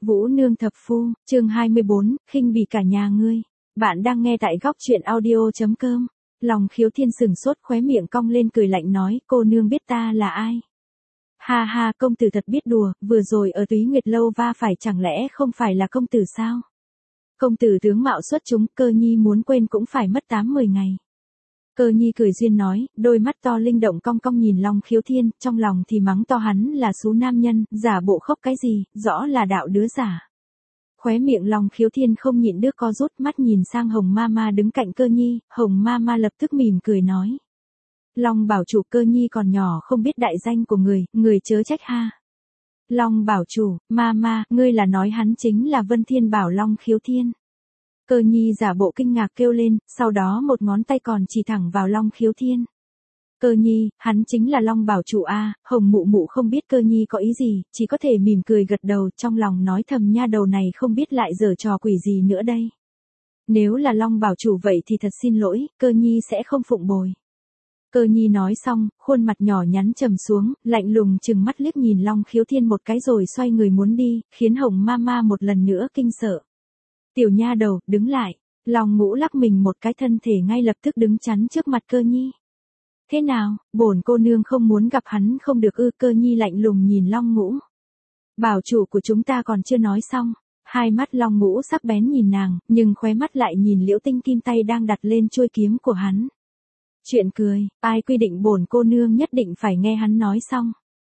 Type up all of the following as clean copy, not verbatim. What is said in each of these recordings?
Vũ Nương Thập Phu, chương 24, khinh bỉ cả nhà ngươi. Bạn đang nghe tại góc truyện audio.com. Lòng Khiếu Thiên sừng sốt, khóe miệng cong lên cười lạnh nói, cô nương biết ta là ai? Ha ha, công tử thật biết đùa, vừa rồi ở Túy Nguyệt Lâu va phải chẳng lẽ không phải là công tử sao? Công tử tướng mạo xuất chúng, Cơ Nhi muốn quên cũng phải mất 8-10 ngày. Cơ Nhi cười duyên nói, đôi mắt to linh động cong cong nhìn Long Khiếu Thiên, trong lòng thì mắng to hắn là xú nam nhân, giả bộ khóc cái gì, rõ là đạo đứa giả. Khóe miệng Long Khiếu Thiên không nhịn được co rút, mắt nhìn sang Hồng Mama đứng cạnh Cơ Nhi, Hồng Mama lập tức mỉm cười nói. Long bảo chủ, Cơ Nhi còn nhỏ không biết đại danh của người chớ trách ha. Long bảo chủ, Mama, ngươi là nói hắn chính là Vân Thiên bảo Long Khiếu Thiên. Cơ Nhi giả bộ kinh ngạc kêu lên, sau đó một ngón tay còn chỉ thẳng vào Long Khiếu Thiên. Cơ Nhi, hắn chính là Long bảo chủ a. Hồng mụ mụ không biết Cơ Nhi có ý gì, chỉ có thể mỉm cười gật đầu, trong lòng nói thầm nha đầu này không biết lại giở trò quỷ gì nữa đây. Nếu là Long bảo chủ vậy thì thật xin lỗi, Cơ Nhi sẽ không phụng bồi. Cơ Nhi nói xong, khuôn mặt nhỏ nhắn trầm xuống, lạnh lùng chừng mắt liếc nhìn Long Khiếu Thiên một cái rồi xoay người muốn đi, khiến Hồng Mama một lần nữa kinh sợ. Tiểu nha đầu, đứng lại. Long Ngũ lắc mình một cái, thân thể ngay lập tức đứng chắn trước mặt Cơ Nhi. Thế nào, bổn cô nương không muốn gặp hắn không được ư? Cơ Nhi lạnh lùng nhìn Long Ngũ. Bảo chủ của chúng ta còn chưa nói xong. Hai mắt Long Ngũ sắc bén nhìn nàng, nhưng khóe mắt lại nhìn Liễu Tinh Kim tay đang đặt lên chuôi kiếm của hắn. Chuyện cười, ai quy định bổn cô nương nhất định phải nghe hắn nói xong.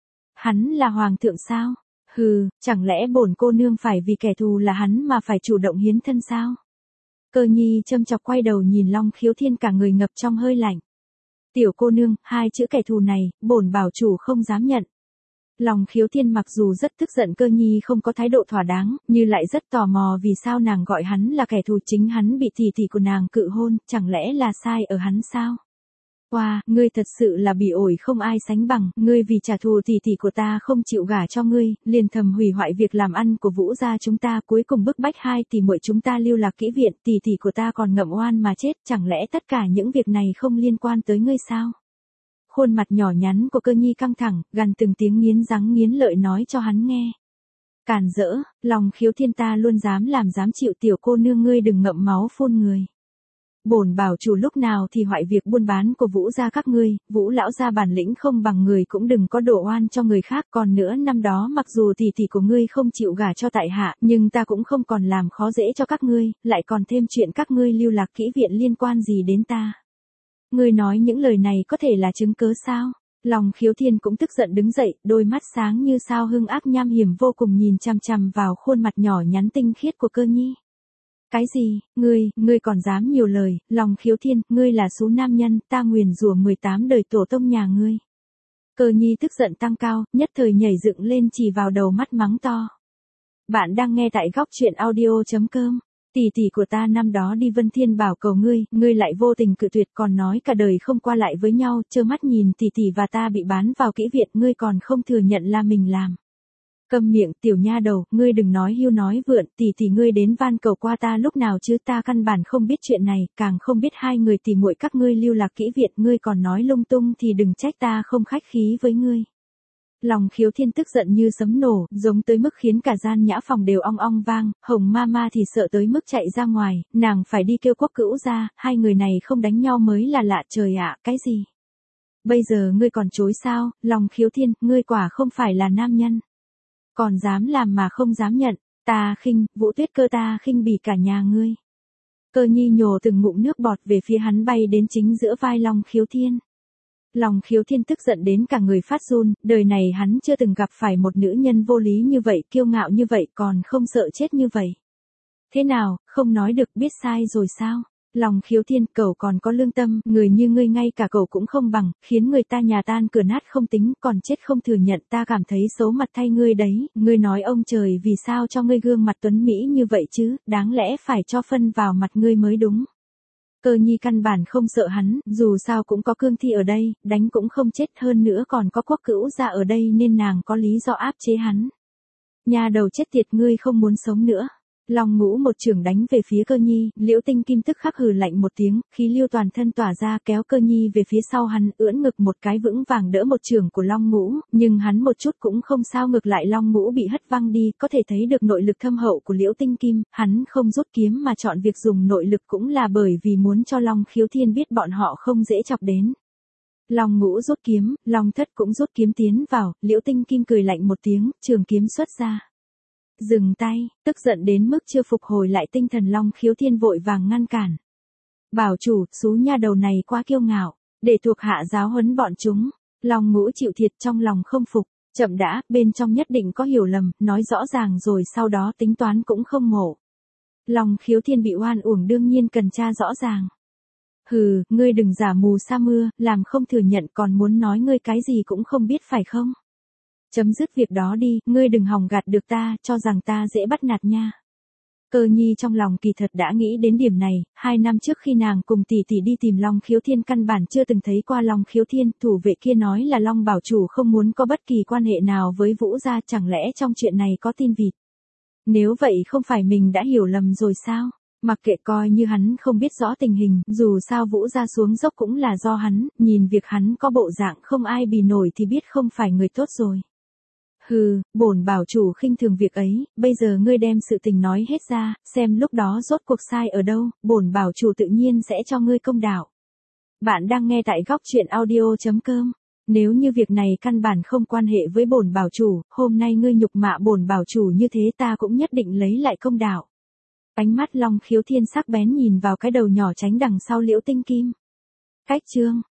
Hắn là hoàng thượng sao? Hừ, chẳng lẽ bổn cô nương phải vì kẻ thù là hắn mà phải chủ động hiến thân sao? Cơ Nhi châm chọc quay đầu nhìn Long Khiếu Thiên, cả người ngập trong hơi lạnh. Tiểu cô nương, hai chữ kẻ thù này, bổn bảo chủ không dám nhận. Long Khiếu Thiên mặc dù rất tức giận Cơ Nhi không có thái độ thỏa đáng, nhưng lại rất tò mò vì sao nàng gọi hắn là kẻ thù, chính hắn bị tỷ tỷ của nàng cự hôn, chẳng lẽ là sai ở hắn sao? Wow, ngươi thật sự là bỉ ổi không ai sánh bằng, ngươi vì trả thù tỷ tỷ của ta không chịu gả cho ngươi, liền thầm hủy hoại việc làm ăn của Vũ gia chúng ta, cuối cùng bức bách hai tỷ muội chúng ta lưu lạc kỹ viện, tỷ tỷ của ta còn ngậm oan mà chết, chẳng lẽ tất cả những việc này không liên quan tới ngươi sao? Khuôn mặt nhỏ nhắn của Cơ Nhi căng thẳng, gằn từng tiếng nghiến răng nghiến lợi nói cho hắn nghe. Càn rỡ, Long Khiếu Thiên ta luôn dám làm dám chịu, tiểu cô nương ngươi đừng ngậm máu phun người. Bổn bảo chủ lúc nào thì hoại việc buôn bán của Vũ gia các ngươi, Vũ lão gia bản lĩnh không bằng người cũng đừng có đổ oan cho người khác, còn nữa năm đó mặc dù tỷ tỷ của ngươi không chịu gả cho tại hạ, nhưng ta cũng không còn làm khó dễ cho các ngươi, lại còn thêm chuyện các ngươi lưu lạc kỹ viện liên quan gì đến ta. Ngươi nói những lời này có thể là chứng cớ sao? Long Khiếu Thiên cũng tức giận đứng dậy, đôi mắt sáng như sao hung ác nham hiểm vô cùng nhìn chằm chằm vào khuôn mặt nhỏ nhắn tinh khiết của Cơ Nhi. Cái gì, ngươi còn dám nhiều lời, Long Khiếu Thiên, ngươi là xú nam nhân, ta nguyền rủa 18 đời tổ tông nhà ngươi. Cơ Nhi tức giận tăng cao, nhất thời nhảy dựng lên chỉ vào đầu mắt mắng to. Bạn đang nghe tại góc truyện audio.com. Tỷ tỷ của ta năm đó đi Vân Thiên bảo cầu ngươi lại vô tình cự tuyệt, còn nói cả đời không qua lại với nhau, trơ mắt nhìn tỷ tỷ và ta bị bán vào kỹ viện, ngươi còn không thừa nhận là mình làm. Câm miệng, tiểu nha đầu, ngươi đừng nói hưu nói vượn, tỷ ngươi đến van cầu qua ta lúc nào chứ, ta căn bản không biết chuyện này, càng không biết hai người tỷ muội các ngươi lưu lạc kỹ viện, ngươi còn nói lung tung thì đừng trách ta không khách khí với ngươi. Long Khiếu Thiên tức giận như sấm nổ, giống tới mức khiến cả gian nhã phòng đều ong ong vang, Hồng Mama thì sợ tới mức chạy ra ngoài, nàng phải đi kêu Quốc Cữu ra, hai người này không đánh nhau mới là lạ, trời ạ, cái gì? Bây giờ ngươi còn chối sao? Long Khiếu Thiên, ngươi quả không phải là nam nhân. Còn dám làm mà không dám nhận, ta khinh, Vũ Tuyết Cơ ta khinh bỉ cả nhà ngươi. Cơ Nhi nhổ từng ngụm nước bọt về phía hắn, bay đến chính giữa vai Long Khiếu Thiên. Long Khiếu Thiên tức giận đến cả người phát run, đời này hắn chưa từng gặp phải một nữ nhân vô lý như vậy, kiêu ngạo như vậy, còn không sợ chết như vậy. Thế nào, không nói được, biết sai rồi sao? Long Khiếu Thiên, cậu còn có lương tâm, người như ngươi ngay cả cậu cũng không bằng, khiến người ta nhà tan cửa nát không tính, còn chết không thừa nhận, ta cảm thấy xấu mặt thay ngươi đấy, ngươi nói ông trời vì sao cho ngươi gương mặt tuấn mỹ như vậy chứ, đáng lẽ phải cho phân vào mặt ngươi mới đúng. Cơ Nhi căn bản không sợ hắn, dù sao cũng có cương thi ở đây, đánh cũng không chết, hơn nữa còn có Quốc Cữu ra ở đây nên nàng có lý do áp chế hắn. Nhà đầu chết tiệt, ngươi không muốn sống nữa. Long Ngũ một chưởng đánh về phía Cơ Nhi, Liễu Tinh Kim tức khắc hừ lạnh một tiếng, khí lưu toàn thân tỏa ra kéo Cơ Nhi về phía sau hắn, ưỡn ngực một cái vững vàng đỡ một chưởng của Long Ngũ, nhưng hắn một chút cũng không sao, ngược lại Long Ngũ bị hất văng đi, có thể thấy được nội lực thâm hậu của Liễu Tinh Kim, hắn không rút kiếm mà chọn việc dùng nội lực cũng là bởi vì muốn cho Long Khiếu Thiên biết bọn họ không dễ chọc đến. Long Ngũ rút kiếm, Long Thất cũng rút kiếm tiến vào, Liễu Tinh Kim cười lạnh một tiếng, trường kiếm xuất ra. Dừng tay, tức giận đến mức chưa phục hồi lại tinh thần Long Khiếu Thiên vội vàng ngăn cản. Bảo chủ, xú nha đầu này quá kiêu ngạo, để thuộc hạ giáo huấn bọn chúng. Long Ngũ chịu thiệt trong lòng không phục, chậm đã, bên trong nhất định có hiểu lầm, nói rõ ràng rồi sau đó tính toán cũng không ngộ. Long Khiếu Thiên bị oan uổng đương nhiên cần tra rõ ràng. Hừ, ngươi đừng giả mù sa mưa, làm không thừa nhận còn muốn nói ngươi cái gì cũng không biết phải không? Chấm dứt việc đó đi, ngươi đừng hòng gạt được ta, cho rằng ta dễ bắt nạt nha. Cơ Nhi trong lòng kỳ thật đã nghĩ đến điểm này, 2 năm trước khi nàng cùng tỷ tỷ đi tìm Long Khiếu Thiên căn bản chưa từng thấy qua Long Khiếu Thiên, thủ vệ kia nói là Long bảo chủ không muốn có bất kỳ quan hệ nào với Vũ gia, chẳng lẽ trong chuyện này có tin vịt. Nếu vậy không phải mình đã hiểu lầm rồi sao? Mặc kệ, coi như hắn không biết rõ tình hình, dù sao Vũ gia xuống dốc cũng là do hắn, nhìn việc hắn có bộ dạng không ai bì nổi thì biết không phải người tốt rồi. Hừ, bổn bảo chủ khinh thường việc ấy, bây giờ ngươi đem sự tình nói hết ra, xem lúc đó rốt cuộc sai ở đâu, bổn bảo chủ tự nhiên sẽ cho ngươi công đạo. Bạn đang nghe tại góc truyện audio.com. Nếu như việc này căn bản không quan hệ với bổn bảo chủ, hôm nay ngươi nhục mạ bổn bảo chủ như thế ta cũng nhất định lấy lại công đạo. Ánh mắt Long Khiếu Thiên sắc bén nhìn vào cái đầu nhỏ tránh đằng sau Liễu Tinh Kim. Cách chương